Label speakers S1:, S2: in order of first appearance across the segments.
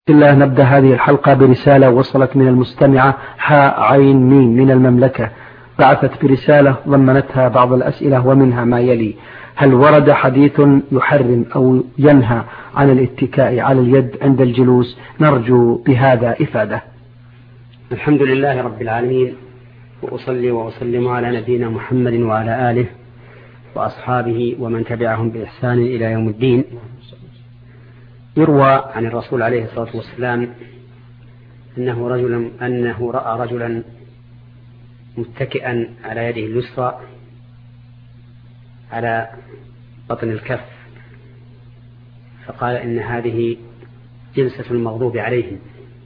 S1: الله. نبدأ هذه الحلقة برسالة وصلت من المستمعة حاء عين ميم من المملكة. بعثت برسالة ضمنتها بعض الأسئلة ومنها ما يلي: هل ورد حديث يحرم أو ينهى عن الاتكاء على اليد عند الجلوس؟ نرجو بهذا إفادة.
S2: الحمد لله رب العالمين، وأصلي وأسلم على نبينا محمد وعلى آله وأصحابه ومن تبعهم بإحسان إلى يوم الدين. يروى عن الرسول عليه الصلاة والسلام أنه رأى رجلا متكئا على يده اليسرى على بطن الكف، فقال إن هذه جلسة المغضوب عليهم،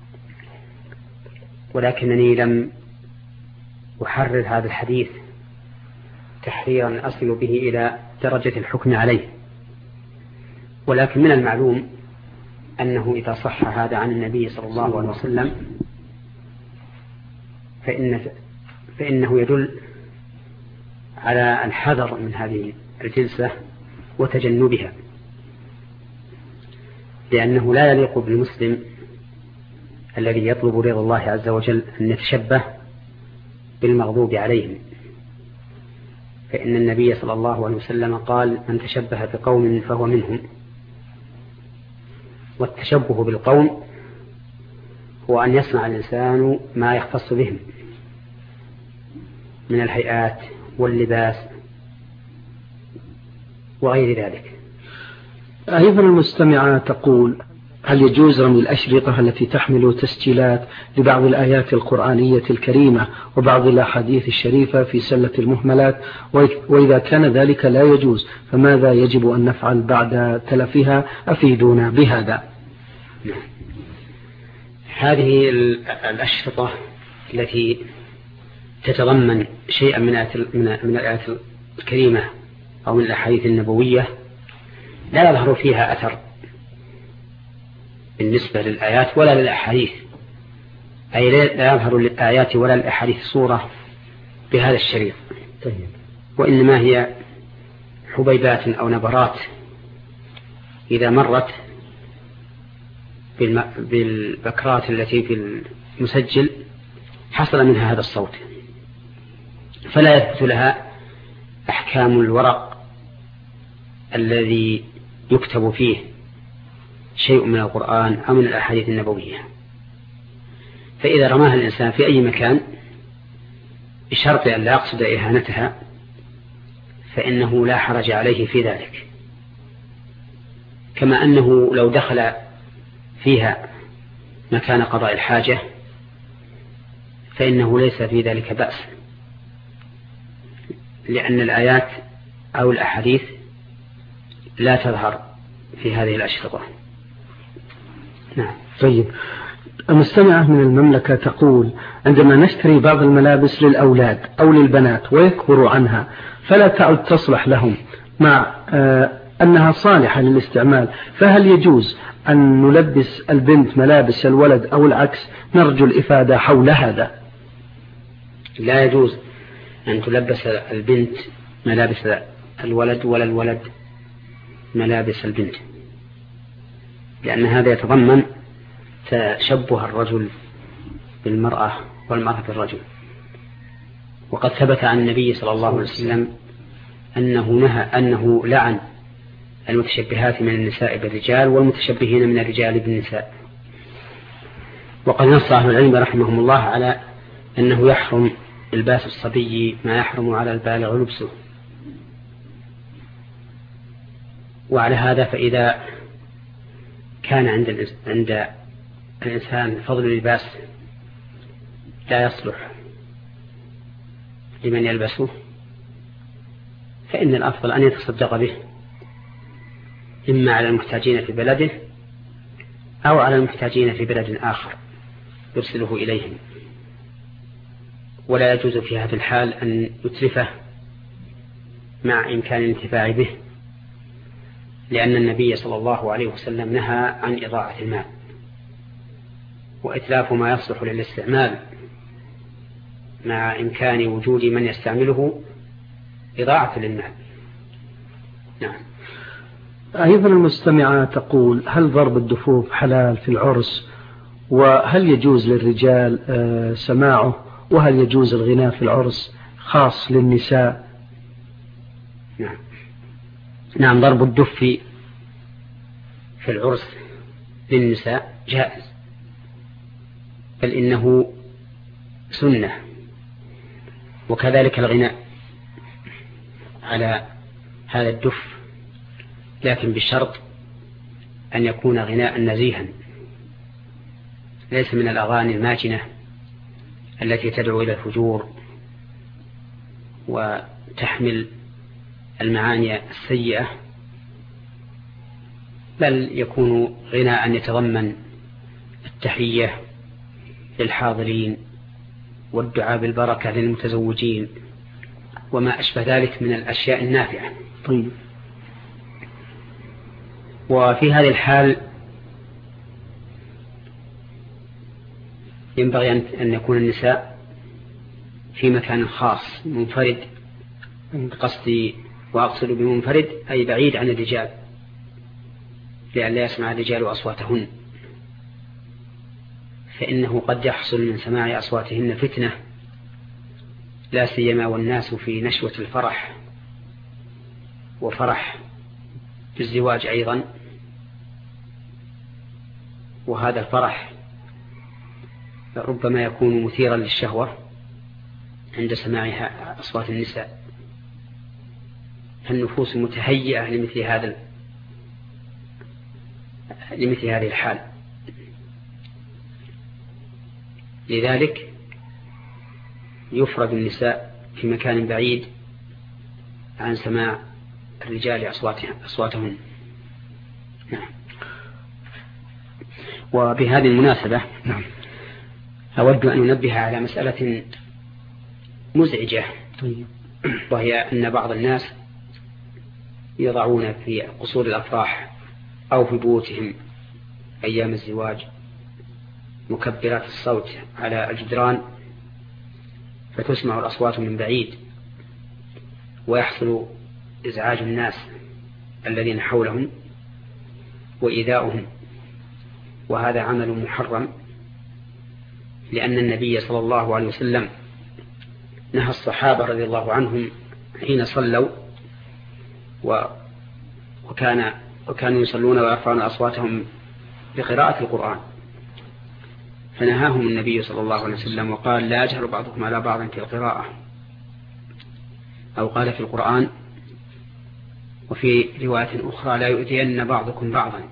S2: ولكنني لم أحرر هذا الحديث تحريرا أصل به إلى درجة الحكم عليه، ولكن من المعلوم أنه إذا صح هذا عن النبي صلى الله عليه وسلم فإنه يدل على الحذر من هذه الجلسة وتجنبها، لأنه لا يليق بالمسلم الذي يطلب رضا الله عز وجل أن يتشبه بالمغضوب عليهم، فإن النبي صلى الله عليه وسلم قال: من تشبه بقوم فهو منهم. والتشبه بالقوم هو أن يصنع الإنسان ما يختص بهم من الهيئات واللباس وغير ذلك.
S1: أيضا المستمعة تقول: هل يجوز رمي الأشرطة التي تحمل تسجيلات لبعض الآيات القرآنية الكريمة وبعض الأحاديث الشريفة في سلة المهملات؟ وإذا كان ذلك لا يجوز فماذا يجب أن نفعل بعد تلفها؟ أفيدونا بهذا.
S2: هذه الأشرطة التي تتضمن شيئا من الآيات الكريمة أو من الأحاديث النبوية لا يظهر فيها أثر بالنسبة للآيات ولا للأحاديث، أي لا يظهر للآيات ولا للأحاديث صورة بهذا الشريط، وإنما هي حبيبات أو نبرات إذا مرت بالبكرات التي في المسجل حصل منها هذا الصوت، فلا يثبت لها أحكام الورق الذي يكتب فيه شيء من القرآن أو من الأحاديث النبوية. فإذا رماها الإنسان في أي مكان بشرط أن لا يقصد إهانتها فإنه لا حرج عليه في ذلك، كما أنه لو دخل فيها مكان قضاء الحاجة فإنه ليس في ذلك بأس، لأن الآيات أو الأحاديث لا تظهر في هذه الأشرطة.
S1: نعم. طيب، المستمعة من المملكة تقول: عندما نشتري بعض الملابس للأولاد أو للبنات ويكبروا عنها فلا تعد تصلح لهم مع أنها صالحة للاستعمال، فهل يجوز أن نلبس البنت ملابس الولد أو العكس؟ نرجو الإفادة حول هذا.
S2: لا يجوز أن تلبس البنت ملابس الولد ولا الولد ملابس البنت، لأن هذا يتضمن تشبه الرجل بالمرأة والمرأة بالرجل. وقد ثبت عن النبي صلى الله عليه وسلم أنه لعن المتشبهات من النساء بالرجال والمتشبهين من الرجال بالنساء. وقد نص أهل العلم رحمهم الله على أنه يحرم لباس الصبي ما يحرم على البالغ لبسه. وعلى هذا فإذا كان عند الإنسان فضل لباس لا يصلح لمن يلبسه فإن الأفضل أن يتصدق به، إما على المحتاجين في بلده أو على المحتاجين في بلد آخر يرسله إليهم. ولا يجوز في هذا الحال أن يتلفه مع إمكان الانتفاع به، لأن النبي صلى الله عليه وسلم نهى عن إضاعة المال، وإتلاف ما يصلح للاستعمال مع إمكان وجود من يستعمله إضاعة للمال. نعم.
S1: أيضا المستمعة تقول: هل ضرب الدفوف حلال في العرس؟ وهل يجوز للرجال سماعه؟ وهل يجوز الغناء في العرس خاص للنساء؟
S2: نعم، ضرب الدف في العرس للنساء جائز، بل إنه سنة، وكذلك الغناء على هذا الدف، لكن بشرط أن يكون غناء نزيها، ليس من الأغاني الماجنة التي تدعو إلى الفجور وتحمل المعاني السيئة، بل يكون غناء يتضمن التحية للحاضرين والدعاء بالبركة للمتزوجين وما أشبه ذلك من الأشياء النافعة.
S1: طيب.
S2: وفي هذه الحال ينبغي أن يكون النساء في مكان خاص منفرد، قصدي وأقصد بمنفرد أي بعيد عن الرجال، لئلا يسمع الرجال أصواتهن، فإنه قد يحصل من سماع أصواتهن فتنة، لا سيما والناس في نشوة الفرح وفرح بالزواج أيضا، وهذا الفرح ربما يكون مثيرا للشهوة عند سماعها أصوات النساء، فالنفوس متهيئة لمثل هذه الحال. لذلك يفرد النساء في مكان بعيد عن سماع الرجال أصواتهم. نعم. وبهذه المناسبة أود أن أنبه على مسألة مزعجة، وهي أن بعض الناس يضعون في قصور الأفراح أو في بيوتهم أيام الزواج مكبرات الصوت على الجدران، فتسمع الأصوات من بعيد ويحصل إزعاج الناس الذين حولهم وإيذاؤهم، وهذا عمل محرم، لأن النبي صلى الله عليه وسلم نهى الصحابة رضي الله عنهم حين صلوا وكانوا يصلون ويرفعون أصواتهم بقراءة القرآن، فنهاهم النبي صلى الله عليه وسلم وقال: لا يجهر بعضكم على بعض في القراءة، أو قال في القرآن وفي رواية أخرى: لا يؤذين بعضكم بعضا.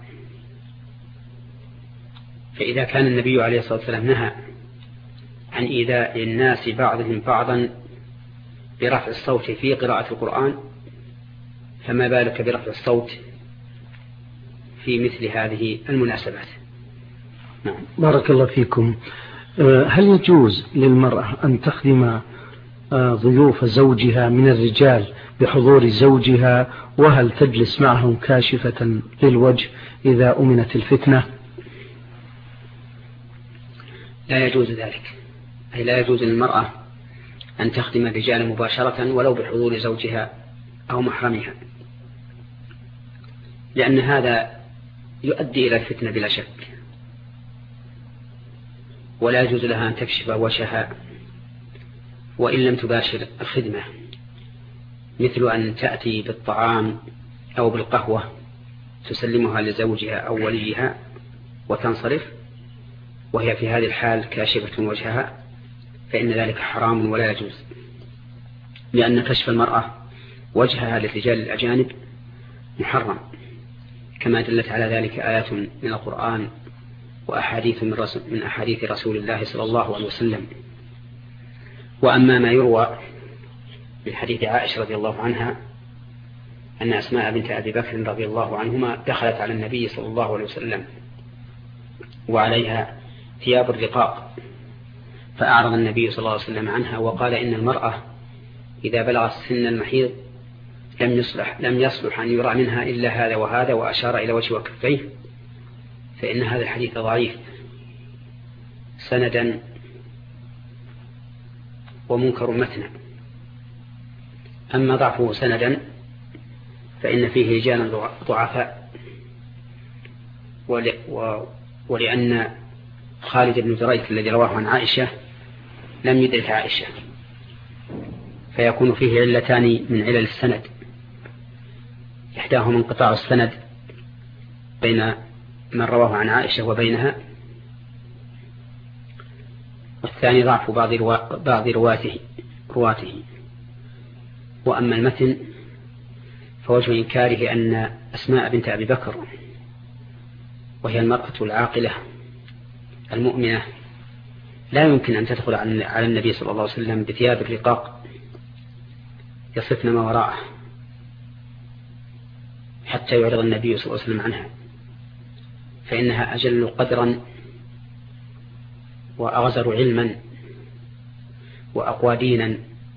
S2: فإذا كان النبي عليه الصلاة والسلام نهى عن إيذاء الناس بعضهم بعضا برفع الصوت في قراءة القرآن، فما بالك برفع الصوت في مثل هذه المناسبات.
S1: نعم. بارك الله فيكم. هل يجوز للمرأة أن تخدم ضيوف زوجها من الرجال بحضور زوجها؟ وهل تجلس معهم كاشفة للوجه إذا أمنت الفتنة؟
S2: لا يجوز ذلك، أي لا يجوز للمرأة أن تخدم الرجال مباشرة ولو بحضور زوجها أو محرمها، لأن هذا يؤدي إلى الفتنة بلا شك، ولا يجوز لها أن تكشف وجهها وإن لم تباشر الخدمة، مثل أن تأتي بالطعام أو بالقهوة تسلمها لزوجها أو وليها وتنصرف وهي في هذه الحال كاشفة وجهها، فإن ذلك حرام ولا يجوز، لأن كشف المرأة وجهها للرجال الأجانب محرم، كما دلت على ذلك آيات من القرآن وأحاديث من أحاديث رسول الله صلى الله عليه وسلم. وأما ما يروى من حديث عائشة رضي الله عنها أن أسماء بنت أبي بكر رضي الله عنهما دخلت على النبي صلى الله عليه وسلم وعليها ثياب الرقاق، فأعرض النبي صلى الله عليه وسلم عنها وقال: إن المرأة إذا بلغت سن المحيض لم يصلح أن يرى منها إلا هذا وهذا، وأشار إلى وجه وكفيه، فإن هذا الحديث ضعيف سندا ومنكر متنا. أما ضعفه سندا فإن فيه رجالا ضعفاء، ولأن خالد بن دريك الذي رواه عن عائشة لم يدرك عائشة، فيكون فيه علتان من علل السند، إحداهما انقطاع السند بين من رواه عن عائشة وبينها، والثاني ضعف بعض رواته. وأما المتن فوجه إنكاره أن أسماء بنت أبي بكر، وهي المرأة العاقلة المؤمنة، لا يمكن أن تدخل على النبي صلى الله عليه وسلم بثياب الرقاق يصفن ما وراءه حتى يعرض النبي صلى الله عليه وسلم عنها، فإنها أجل قدرا وأغزر علما وأقوى دينا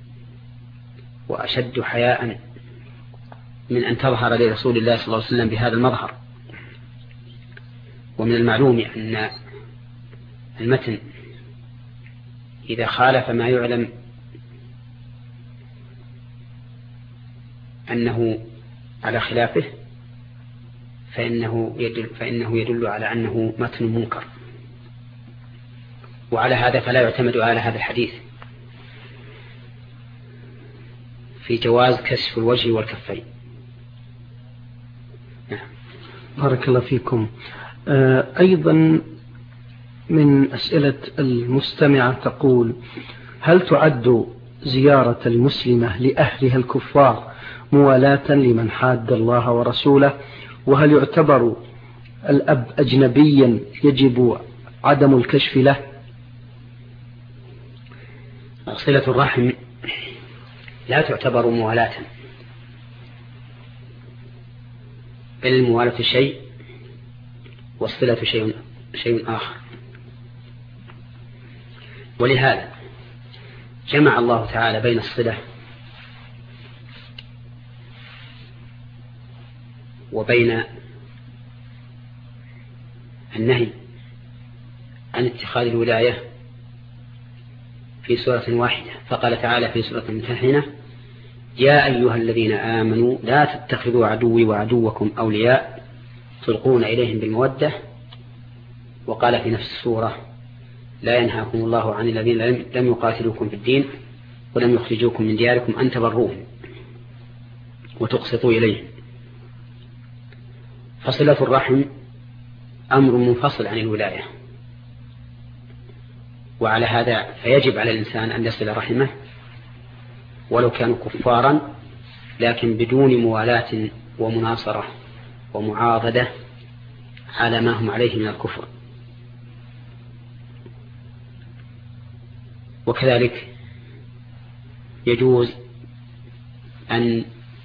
S2: وأشد حياء من أن تظهر لرسول الله صلى الله عليه وسلم بهذا المظهر. ومن المعلوم أن المتن إذا خالف ما يعلم أنه على خلافه فإنه يدل على أنه متن منكر، وعلى هذا فلا يعتمد على هذا الحديث في جواز كشف الوجه والكفين.
S1: بارك الله فيكم. أيضا من أسئلة المستمعة تقول: هل تعد زيارة المسلمة لأهلها الكفار موالاة لمن حاد الله ورسوله؟ وهل يعتبر الأب أجنبيا يجب عدم الكشف له؟
S2: صلة الرحم لا تعتبر موالاة، بل الموالاة شيء والصلة شيء آخر. ولهذا جمع الله تعالى بين الصلة وبين النهي عن اتخاذ الولاية في سورة واحدة، فقال تعالى في سورة الممتحنة: يا أيها الذين آمنوا لا تتخذوا عدوي وعدوكم أولياء تلقون إليهم بالمودة. وقال في نفس السورة: لا ينهاكم الله عن الذين لم يقاتلوكم في الدين ولم يخرجوكم من دياركم أن تبروهم وتقسطوا إليهم. فصلة الرحم أمر منفصل عن الولاية، وعلى هذا فيجب على الإنسان أن يصل رحمه ولو كانوا كفارا، لكن بدون موالاة ومناصرة ومعاضدة على ما هم عليه من الكفر. وكذلك يجوز أن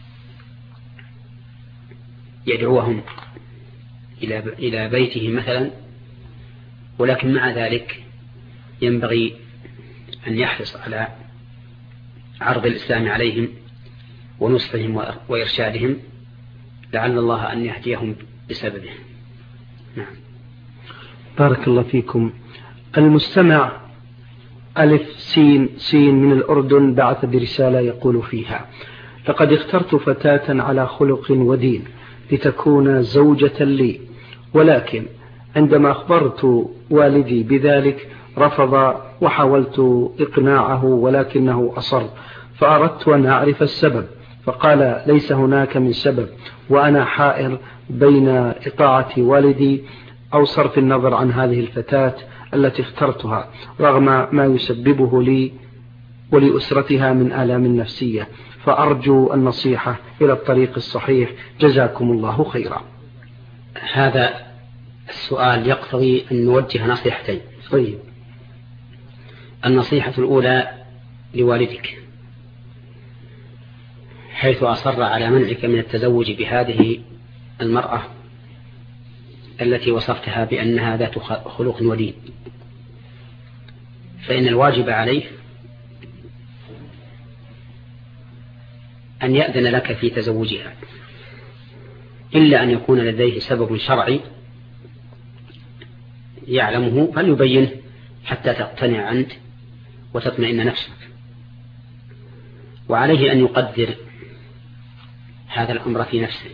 S2: يدعوهم إلى بيته مثلا، ولكن مع ذلك ينبغي أن يحرص على عرض الإسلام عليهم ونصحهم وإرشادهم، لعل الله أن يهديهم بسببه. نعم.
S1: بارك الله فيكم. المستمع ألف سين من الأردن بعث برسالة يقول فيها: لقد اخترت فتاة على خلق ودين لتكون زوجة لي، ولكن عندما أخبرت والدي بذلك رفض، وحاولت إقناعه ولكنه أصر، فأردت أن أعرف السبب، فقال ليس هناك من سبب، وأنا حائر بين إطاعة والدي أو صرف النظر عن هذه الفتاة التي اخترتها رغم ما يسببه لي ولأسرتها من آلام نفسية، فأرجو النصيحة إلى الطريق الصحيح، جزاكم الله خيرا.
S2: هذا السؤال يقتضي أن نوجه نصيحتين.
S1: طيب.
S2: النصيحة الأولى لوالدك حيث أصر على منعك من التزوج بهذه المرأة التي وصفتها بأنها ذات خلق ودين، فإن الواجب عليه أن يأذن لك في تزوجها، إلا أن يكون لديه سبب شرعي يعلمه فليبينه حتى تقتنع أنت وتطمئن نفسك. وعليه أن يقدر هذا الأمر في نفسه.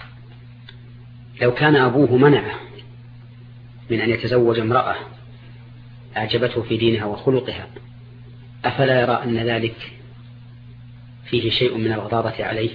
S2: لو كان أبوه منعه من أن يتزوج امرأة أعجبته في دينها وخلقها، أفلا يرى أن ذلك فيه شيء من الغضاضة عليه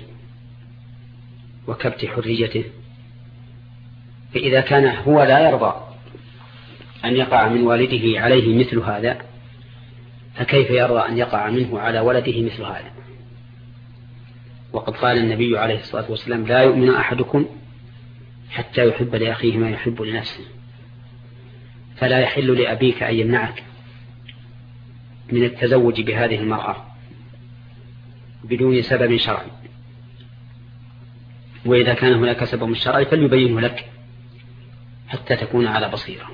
S2: وكبت حريته؟ فإذا كان هو لا يرضى أن يقع من والده عليه مثل هذا، فكيف يرضى أن يقع منه على ولده مثل هذا؟ وقد قال النبي عليه الصلاة والسلام: لا يؤمن أحدكم حتى يحب لأخيه ما يحب لنفسه. فلا يحل لأبيك أن يمنعك من التزوج بهذه المرأة بدون سبب شرعي، وإذا كان هناك سبب شرعي فليبينه لك حتى تكون على بصيرة.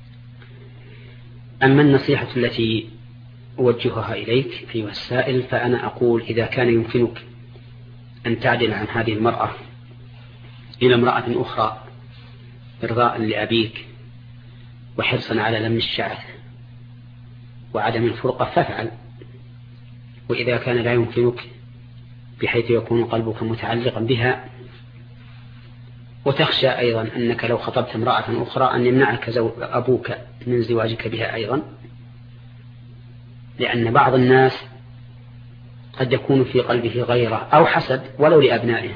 S2: أما النصيحة التي أوجهها إليك أيها السائل، فأنا أقول: إذا كان يمكنك أن تعدل عن هذه المرأة إلى امرأة أخرى إرضاء لأبيك وحرصا على لم الشعث وعدم الفرقة فافعل. وإذا كان لا يمكنك بحيث يكون قلبك متعلقا بها وتخشى أيضا أنك لو خطبت امرأة أخرى أن يمنعك أبوك من زواجك بها أيضا، لأن بعض الناس قد يكون في قلبه غيرة أو حسد ولو لأبنائهم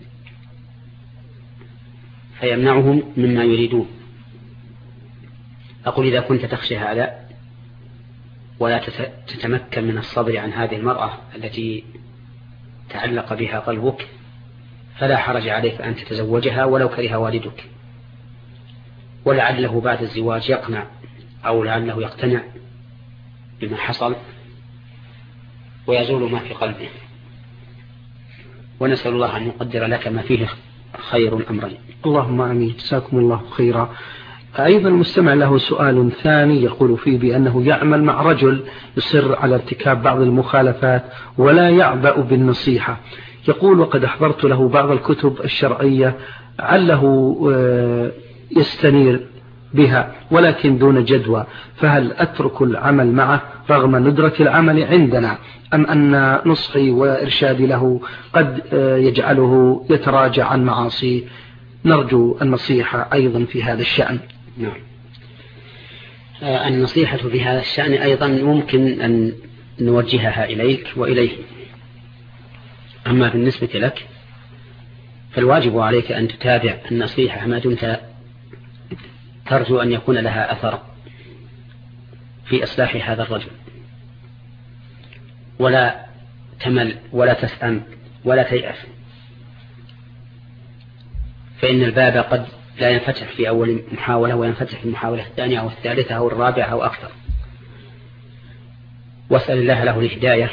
S2: فيمنعهم مما يريدون. أقول: إذا كنت تخشى هذا ولا تتمكن من الصبر عن هذه المرأة التي تعلق بها قلبك، فلا حرج عليك أن تتزوجها ولو كره والدك، ولعله بعد الزواج يقنع أو لعله يقتنع بما حصل ويزول ما في قلبه. ونسأل الله أن يقدر لك ما فيه خير الأمرين.
S1: اللهم آمين. جزاكم الله خيرا. أيضا المستمع له سؤال ثاني يقول فيه بأنه يعمل مع رجل يصر على ارتكاب بعض المخالفات ولا يعبأ بالنصيحة. يقول: وقد أحضرت له بعض الكتب الشرعية عله يستنير بها ولكن دون جدوى، فهل أترك العمل معه رغم ندرة العمل عندنا، أم أن نصحي وإرشادي له قد يجعله يتراجع عن معاصيه؟ نرجو النصيحة أيضا في هذا الشأن.
S2: نعم. النصيحة في هذا الشأن أيضا ممكن أن نوجهها إليك وإليه. أما بالنسبة لك فالواجب عليك أن تتابع النصيحة ما دمت ترجو أن يكون لها أثر في إصلاح هذا الرجل، ولا تمل ولا تسأم ولا تيأس، فإن الباب قد لا ينفتح في أول محاولة وينفتح في المحاولة الثانية أو الثالثة أو الرابعة أو أكثر. واسأل الله له الهداية،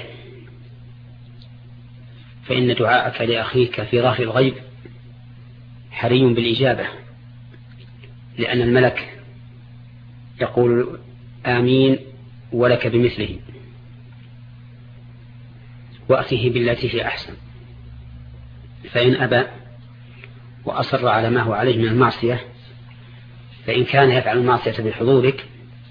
S2: فإن دعاءك لأخيك في ظهر الغيب حري بالإجابة، لأن الملك يقول: آمين ولك بمثله، وأته بالتي هي أحسن. فإن أبى وأصر على ما هو عليه من المعصية، فإن كان يفعل المعصية بحضورك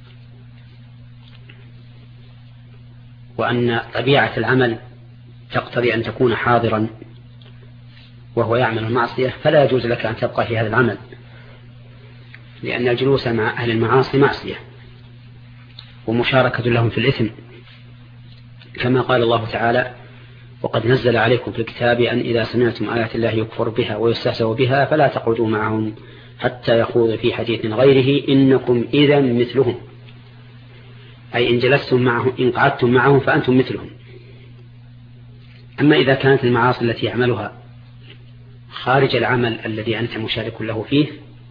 S2: وأن طبيعة العمل تقتضي أن تكون حاضرا وهو يعمل المعصية، فلا يجوز لك أن تبقى في هذا العمل، لأن الجلوس مع أهل المعاصي معصية ومشاركة لهم في الإثم، كما قال الله تعالى: وقد نزل عليكم في الكتاب أن إذا سمعتم آيات الله يكفر بها ويستهزأ بها فلا تقعدوا معهم حتى يخوضوا في حديث غيره إنكم إذا مثلهم، أي إن جلستم معهم إن قعدتم معهم فأنتم مثلهم. أما إذا كانت المعاصي التي يعملها خارج العمل الذي أنت مشارك له فيه،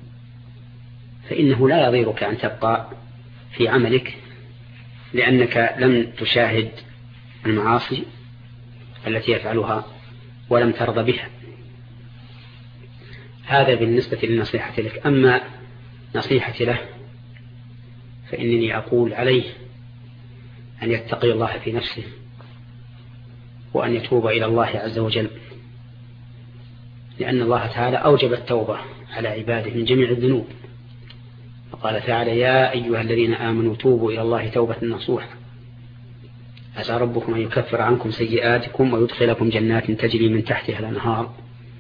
S2: فإنه لا يضيرك أن تبقى في عملك، لأنك لم تشاهد المعاصي التي يفعلها ولم ترضى بها. هذا بالنسبة للنصيحة لك. أما نصيحتي له فإنني أقول عليه أن يتقي الله في نفسه وأن يتوب إلى الله عز وجل، لأن الله تعالى أوجب التوبة على عباده من جميع الذنوب، فقال تعالى: يا أيها الذين آمنوا توبوا إلى الله توبة نصوحا عسى ربكم أن يكفر عنكم سيئاتكم ويدخلكم جنات تجري من تحتها الأنهار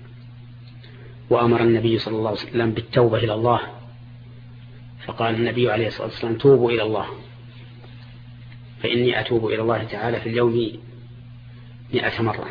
S2: وأمر النبي صلى الله عليه وسلم بالتوبة إلى الله، فقال النبي عليه الصلاة والسلام: توبوا إلى الله، فإني أتوب إلى الله تعالى في اليوم 100 مرة.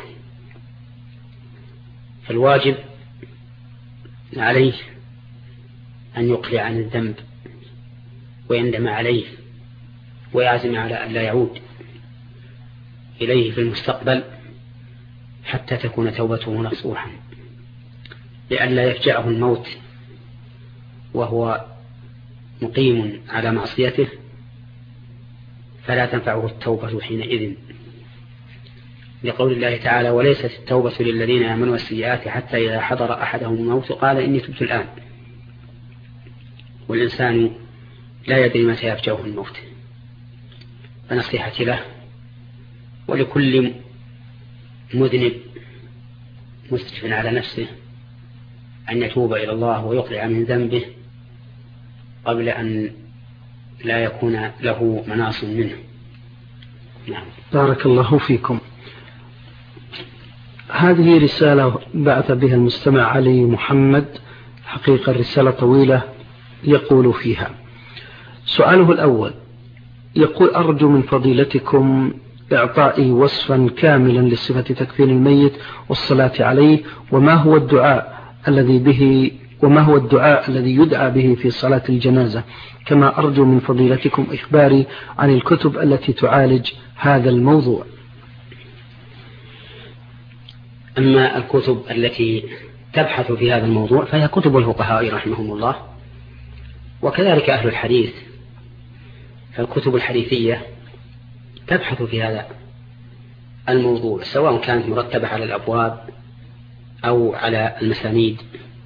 S2: فالواجب عليه أن يقلع عن الذنب ويندم عليه ويعزم على أن لا يعود إليه في المستقبل حتى تكون توبته نصوحا، لئلا يفجعه الموت وهو مقيم على معصيته فلا تنفعه التوبة حينئذ، لقول الله تعالى: وليست التوبة للذين يعملون السيئات حتى إذا حضر أحدهم الموت قال إني تبت الآن. والإنسان لا يدري متى يفجعه الموت، فنصيحتي له ولكل مذنب مسرف على نفسه أن يتوب إلى الله ويقلع من ذنبه قبل أن لا يكون له مناص منه. نعم.
S1: بارك الله فيكم. هذه رسالة بعث بها المستمع علي محمد، حقيقة رسالة طويلة، يقول فيها: سؤاله الأول، يقول: أرجو من فضيلتكم إعطائي وصفا كاملا لصفة تكفين الميت والصلاة عليه، وما هو الدعاء الذي يدعى به في صلاة الجنازة، كما أرجو من فضيلتكم إخباري عن الكتب التي تعالج هذا الموضوع.
S2: أما الكتب التي تبحث في هذا الموضوع فهي كتب الفقهاء رحمهم الله، وكذلك أهل الحديث، فالكتب الحديثية تبحث في هذا الموضوع سواء كانت مرتبة على الأبواب أو على المسانيد.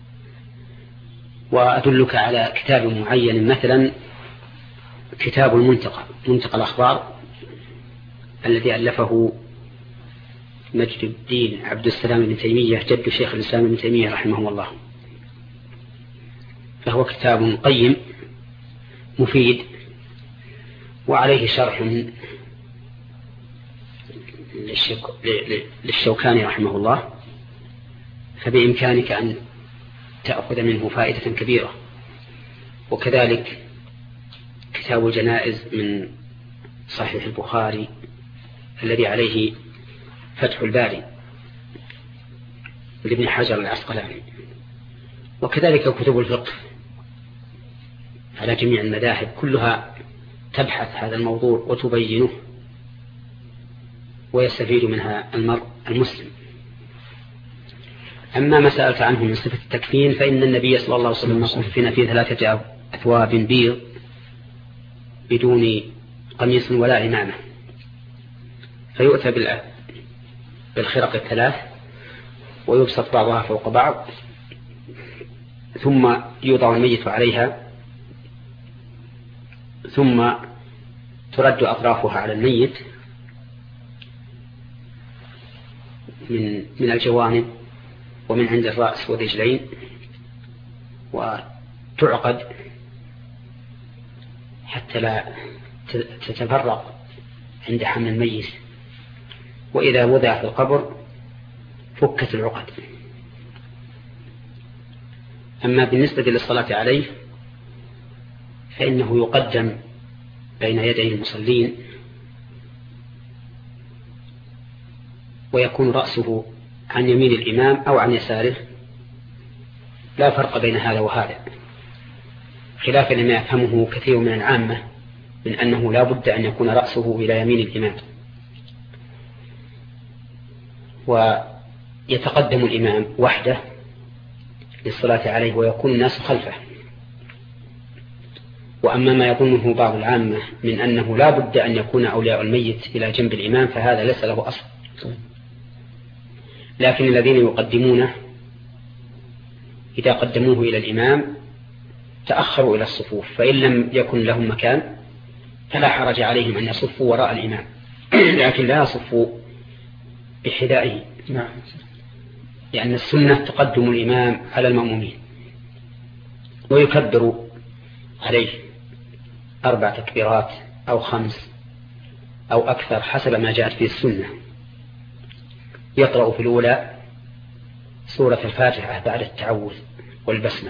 S2: وأدلك على كتاب معين، مثلا كتاب منتقى الأخبار الذي ألفه مجد الدين عبد السلام بن تيمية جد شيخ الإسلام بن تيمية رحمه الله، فهو كتاب قيم مفيد وعليه شرح للشوكاني رحمه الله، فبإمكانك أن تأخذ منه فائدة كبيرة. وكذلك كتاب الجنائز من صحيح البخاري الذي عليه فتح الباري لابن حجر العسقلاني، وكذلك كتب الفقه على جميع المذاهب كلها تبحث هذا الموضوع وتبينه ويستفيد منها المرء المسلم. أما ما سألت عنه من صفة التكفين فإن النبي صلى الله عليه وسلم كفن في 3 أثواب بيض بدون قميص ولا عمامة، فيؤتى بالخرق 3 ويبسط بعضها فوق بعض، ثم يوضع الميت عليها، ثم ترد أطرافها على الميت من الجوانب ومن عند الرأس والرجلين، وتعقد حتى لا تتفرق عند حمل الميت، وإذا وضع في القبر فكت العقد. أما بالنسبة للصلاة عليه فإنه يقدم بين يدي المصلين ويكون رأسه عن يمين الإمام أو عن يساره، لا فرق بين هذا وهذا، خلافا لما يفهمه كثير من العامة من أنه لا بد أن يكون رأسه إلى يمين الإمام، ويتقدم الإمام وحده للصلاة عليه ويكون الناس خلفه. وأما ما يظنه بعض العامة من أنه لا بد أن يكون أولياء الميت إلى جنب الإمام فهذا ليس له أصل، لكن الذين يقدمونه إذا قدموه إلى الإمام تأخروا إلى الصفوف، فإن لم يكن لهم مكان فلا حرج عليهم أن يصفوا وراء الإمام، لكن لا يصفوا بحذائه، لأن السنة تقدم الإمام على المأمومين، ويكبر عليه 4 تكبيرات أو 5 أو أكثر حسب ما جاءت في السنة. يقرأ في الأولى سورة الفاتحة بعد التعوذ والبسملة.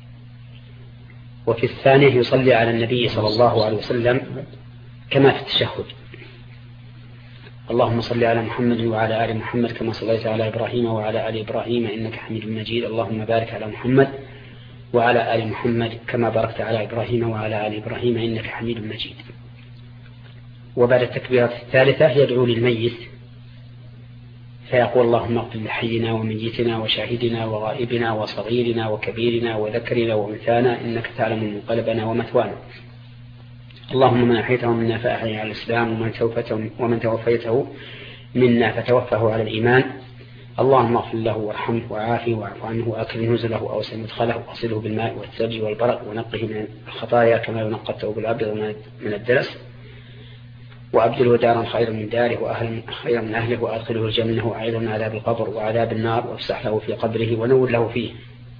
S2: وفي الثانية يصلي على النبي صلى الله عليه وسلم كما في التشهد: اللهم صل على محمد وعلى آل محمد كما صليت على إبراهيم وعلى آل إبراهيم إنك حميد مجيد، اللهم بارك على محمد وعلى آل محمد كما باركت على إبراهيم وعلى آل إبراهيم إنك حميد مجيد. وبعد التكبيرة الثالثة يدعو للميت فيقول: اللهم اغفر لحينا وميتنا وشاهدنا وغائبنا وصغيرنا وكبيرنا وذكرنا وأنثانا إنك تعلم منقلبنا ومثوانا، اللهم من أحيته منا فأحيي على الإسلام ومن توفيته منا فتوفه على الإيمان، اللهم اغفر له وارحمه وعافه واعف عنه وأكرم نزله وأوسع مدخله واغسله بالماء والثلج والبرد ونقه من الخطايا كما ينقى الثوب الأبيض من الدنس، وأبدله دارا خيرا من داره وأهلا خيرا من أهله وأدخله الجنة وأعيذه من عذاب القبر وعذاب النار وافسح له في قبره ونور له فيه.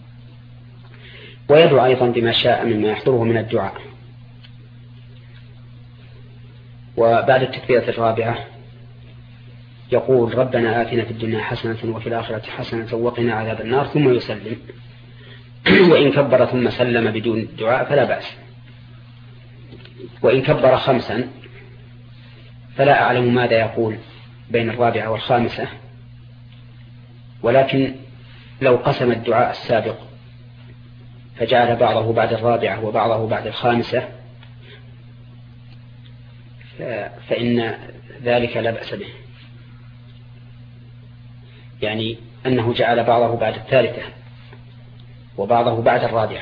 S2: ويدعو أيضا بما شاء مما يحضره من الدعاء. وبعد التكبيرة الرابعة يقول: ربنا آتنا في الدنيا حسنة وفي الآخرة حسنة وقنا عذاب النار، ثم يسلم. وإن كبر ثم سلم بدون دعاء فلا بأس. وإن كبر 5 فلا أعلم ماذا يقول بين الرابعة والخامسة، ولكن لو قسم الدعاء السابق فجعل بعضه بعد الرابعة وبعضه بعد الخامسة فإن ذلك لا بأس به، يعني أنه جعل بعضه بعد الثالثة وبعضه بعد الرابعة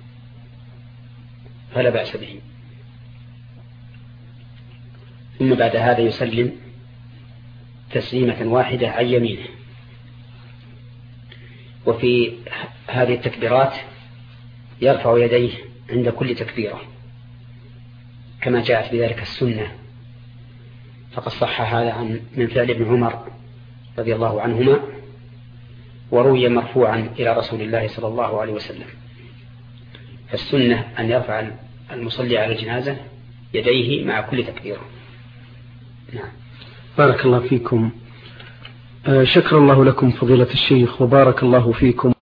S2: فلا بأس به. ثم بعد هذا يسلم تسليمة واحدة عن يمينه. وفي هذه التكبيرات يرفع يديه عند كل تكبيرة كما جاءت بذلك السنة، فقد صح هذا من فعل ابن عمر رضي الله عنهما، وروي مرفوعا إلى رسول الله صلى الله عليه وسلم. فالسنة أن يرفع المصلي على الجنازة يديه مع كل تكبيرة. نعم.
S1: بارك الله فيكم. شكر الله لكم فضيلة الشيخ وبارك الله فيكم.